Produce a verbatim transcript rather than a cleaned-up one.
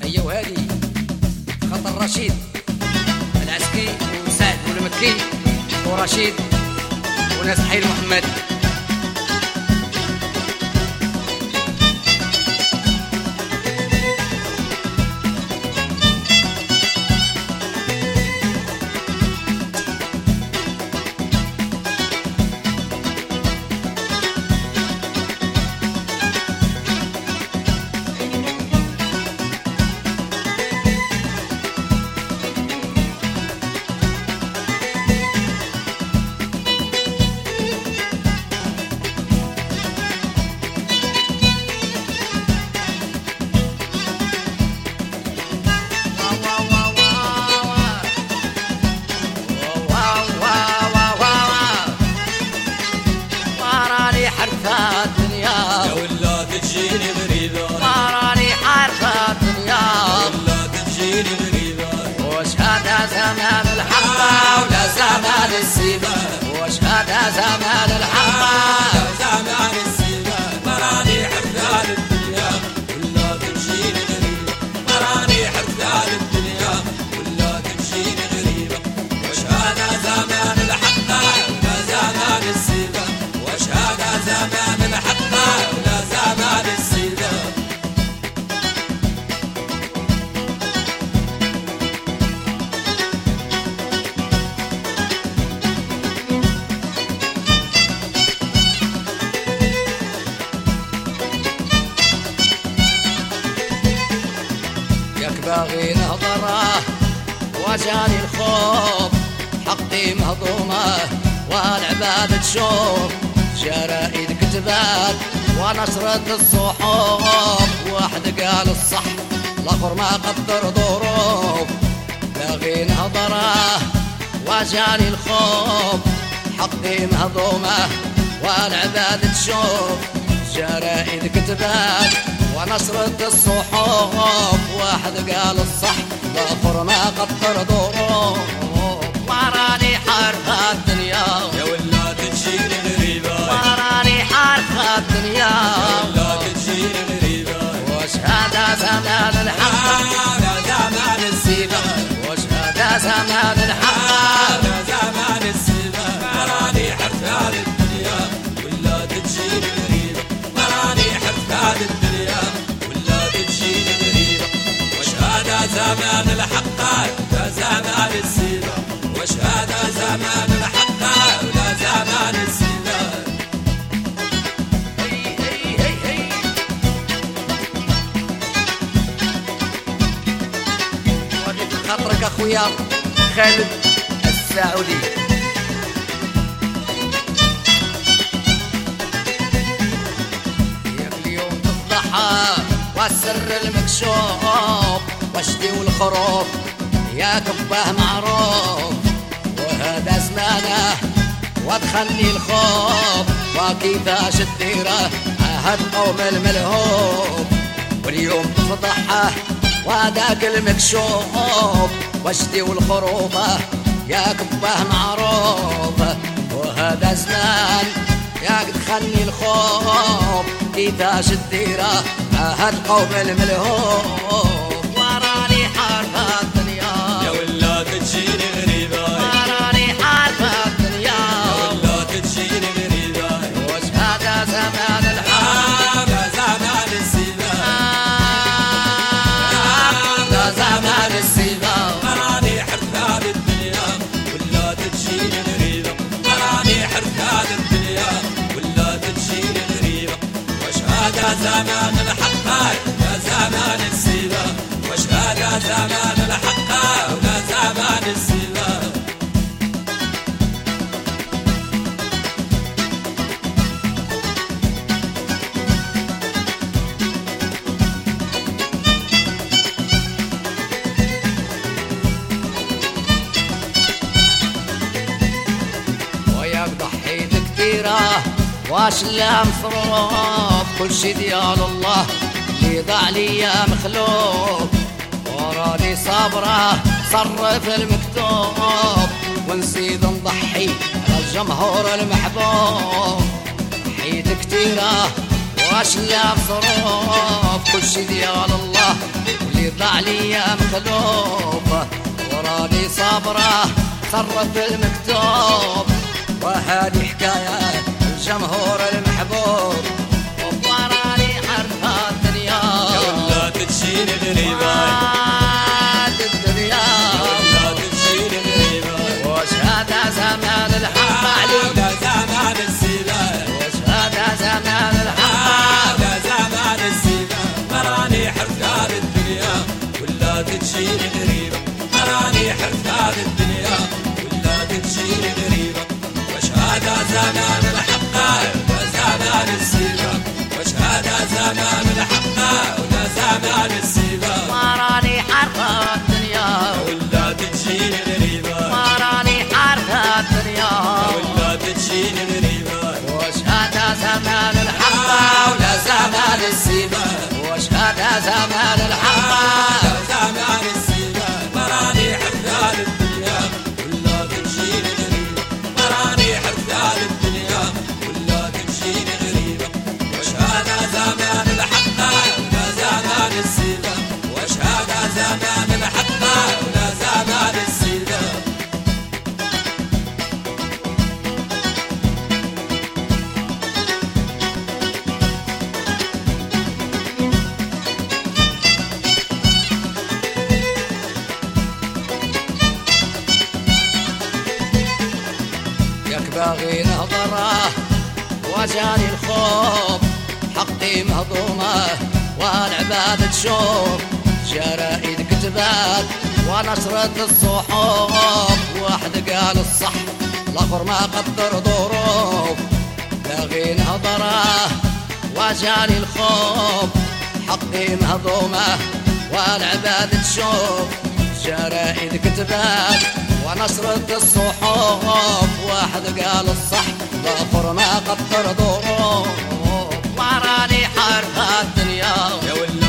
هي وهادي خطر رشيد العسكي وسعد والمكي ورشيد وناس حي محمد. زمان الحقة ولا زمان السبا واشهد زمان الحقة ولا زمان السبا مراني حفلان الدنيا ولا تمشيني غريبة مراني حفلان الدنيا ولا تمشيني غريبة واشهد زمان الحقة ولا زمان السبا واشهد زمان الحقة ولا زمان السبا. باغي نهضره وجاني الخوف حقي مهضومه والعباد تشوف جرائد كتبات ونشرت الصحف واحد قال الصح الاخر ما قدر ظروف. باغي نهضره وجاني الخوف حقي مهضومه والعباد تشوف جرائد كتبات ونشرت الصحف واحد قال الصح الاخر ما قدر ظروف. وراني حارفة الدنيا يا ولا تجيني غريبة وراني حارفة الدنيا يا ولا تجيني غريبة واشهد زمان الحق لا زمان السيبة واشهد زمان الحق لا زمان السيبة وراني حرفان الدنيا ولا تجيني غريبة وراني حرفان الدنيا ولا تجيني غريبة واشهد زمان الحق لا زمان السيبة واشهد زمان الحق ولا زمان السيبة. هي هي هي هي وريت خاطرك اخويا خالد السعودي. يا اليوم تفضحها والسر المكشوف واشتي والخروف يا كبه معروف وهذا زمانه وادخلني الخوف وكيفاش تديره عهد قوم الملهوف واليوم تفضحه وهذاك المكشوف واشتي والخروفه يا كبه معروف وهذا زمان يا تدخلني الخوف كيفاش تديره عهد قوم الملهوف. وراني حارفة الدنيا يا ولا تجيني غريبة وراني حارفة الدنيا يا ولا تجيني غريبة واشهد زمان الحق لا زمان السيبة لا زمان السيبة مراني حرفان الدنيا ولا تجيني غريبة مراني حرفان الدنيا ولا تجيني غريبة واشهد زمان الحق لا زمان السيبة واشهد زمان الحق ولا زمان السيبة. وياك ضحيت كثيرة واش لا مصروف كل شي ديال الله اللي ضاع لي يا مخلوق وراني صابرة صرف المكتوب ونزيد نضحي على الجمهور المحبوب. ضحيت كثيرة واش لا مصروف كل شي ديال الله اللي يطلع لي يا مخلوق وراني صابره صرف المكتوب. وهذه حكايه الجمهور المحبوب وراني حرفة الدنيا يا ولا تشيل الغريبة الدنيا يا ولا تشيل الغريبة وش هذا زمان الحق عليك هذا زمان السيبة وش هذا زمان الحق هذا زمان السيبة مراني حرفة الدنيا ولا تشيل الغريبة مراني حرفة الدنيا ولا تشيل الغريبة. وش هذا زمان الحق ولا زمان السيبة وش هذا زمان الحق ولا زمان السيبة وراني حرفة الدنيا ولا تشيل الغريبة وراني حرفة الدنيا ولا تشيل الغريبة. وش هذا زمان الحق ولا زمان السيبة وش هذا زمان الحق هذا زمان السيبة مراني حرفة الدنيا ولا تشيل الغريبة مراني حرفة الدنيا ولا تشيل الغريبة. وش هذا زمان الحق ولا زمان السيبة وش هذا زمان الحق ولا زمان السيبة. ياك باغي نهضره وجاني الخوف حقي مهضومه والعباد تشوف جرائد كتبات ونشرت الصحف واحد قال الصح الاخر ما قدر ظروف. باغي نهضره وجاني الخوف حقي مهضومه والعباد تشوف جرائد كتبات ونشرت الصحف واحد قال الصح الاخر ما قدر ظروف. وراني حرفة الدنيا يا ولا